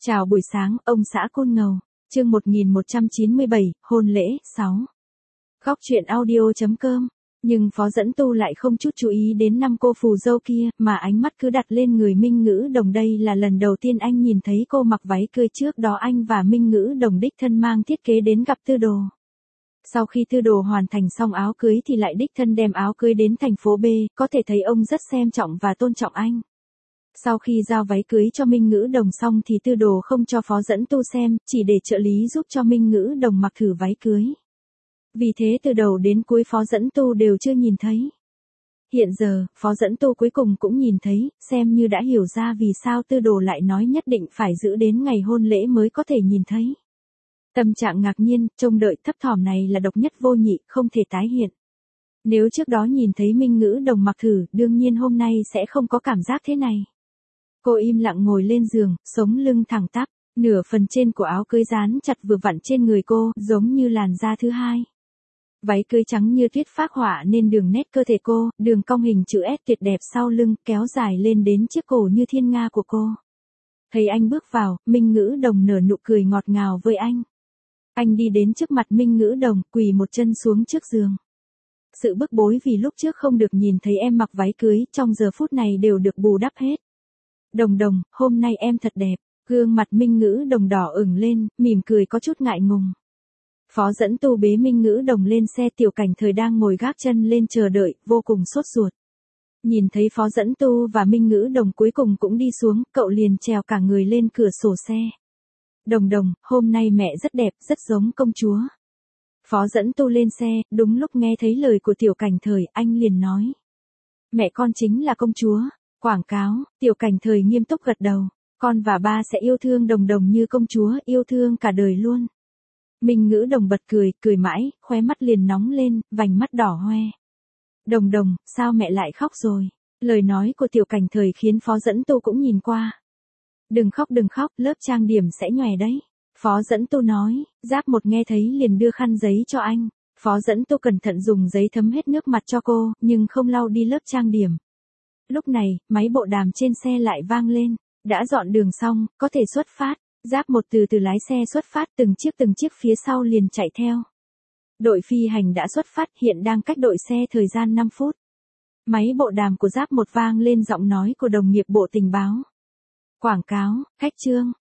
Chào buổi sáng, ông xã Côn Ngầu. Chương 1197, hôn lễ, 6. Góc truyện audio.com. Nhưng Phó Dẫn Tu lại không chút chú ý đến năm cô phù dâu kia, mà ánh mắt cứ đặt lên người Minh Ngữ Đồng. Đây là lần đầu tiên anh nhìn thấy cô mặc váy cưới, trước đó anh và Minh Ngữ Đồng đích thân mang thiết kế đến gặp Tư Đồ. Sau khi Tư Đồ hoàn thành xong áo cưới thì lại đích thân đem áo cưới đến thành phố B, có thể thấy ông rất xem trọng và tôn trọng anh. Sau khi giao váy cưới cho Minh Ngữ Đồng xong thì Tư Đồ không cho Phó Dẫn Tu xem, chỉ để trợ lý giúp cho Minh Ngữ Đồng mặc thử váy cưới. Vì thế từ đầu đến cuối Phó Dẫn Tu đều chưa nhìn thấy. Hiện giờ, Phó Dẫn Tu cuối cùng cũng nhìn thấy, xem như đã hiểu ra vì sao Tư Đồ lại nói nhất định phải giữ đến ngày hôn lễ mới có thể nhìn thấy. Tâm trạng ngạc nhiên, trông đợi thấp thỏm này là độc nhất vô nhị, không thể tái hiện. Nếu trước đó nhìn thấy Minh Ngữ Đồng mặc thử, đương nhiên hôm nay sẽ không có cảm giác thế này. Cô im lặng ngồi lên giường, sống lưng thẳng tắp, nửa phần trên của áo cưới dán chặt vừa vặn trên người cô, giống như làn da thứ hai. Váy cưới trắng như tuyết phác họa nên đường nét cơ thể cô, đường cong hình chữ S tuyệt đẹp sau lưng, kéo dài lên đến chiếc cổ như thiên nga của cô. Thấy anh bước vào, Minh Ngữ Đồng nở nụ cười ngọt ngào với anh. Anh đi đến trước mặt Minh Ngữ Đồng, quỳ một chân xuống trước giường. Sự bức bối vì lúc trước không được nhìn thấy em mặc váy cưới, trong giờ phút này đều được bù đắp hết. Đồng Đồng, hôm nay em thật đẹp. Gương mặt Minh Ngữ Đồng đỏ ửng lên, mỉm cười có chút ngại ngùng. Phó Dẫn Tu bế Minh Ngữ Đồng lên xe, Tiểu Cảnh Thời đang ngồi gác chân lên chờ đợi, vô cùng sốt ruột. Nhìn thấy Phó Dẫn Tu và Minh Ngữ Đồng cuối cùng cũng đi xuống, cậu liền trèo cả người lên cửa sổ xe. Đồng Đồng, hôm nay mẹ rất đẹp, rất giống công chúa. Phó Dẫn Tu lên xe, đúng lúc nghe thấy lời của Tiểu Cảnh Thời, anh liền nói. Mẹ con chính là công chúa. Quảng cáo, Tiểu Cảnh Thời nghiêm túc gật đầu. Con và ba sẽ yêu thương Đồng Đồng như công chúa, yêu thương cả đời luôn. Minh Ngữ Đồng bật cười, cười mãi, khóe mắt liền nóng lên, vành mắt đỏ hoe. Đồng Đồng, sao mẹ lại khóc rồi? Lời nói của Tiểu Cảnh Thời khiến Phó Dẫn Tu cũng nhìn qua. Đừng khóc, lớp trang điểm sẽ nhòe đấy. Phó Dẫn Tu nói, Giáp Một nghe thấy liền đưa khăn giấy cho anh. Phó Dẫn Tu cẩn thận dùng giấy thấm hết nước mặt cho cô, nhưng không lau đi lớp trang điểm. Lúc này, máy bộ đàm trên xe lại vang lên. Đã dọn đường xong, có thể xuất phát. Giáp Một từ từ lái xe xuất phát, từng chiếc phía sau liền chạy theo. Đội phi hành đã xuất phát, hiện đang cách đội xe thời gian 5 phút. Máy bộ đàm của Giáp Một vang lên giọng nói của đồng nghiệp bộ tình báo. Quảng cáo, khách trương,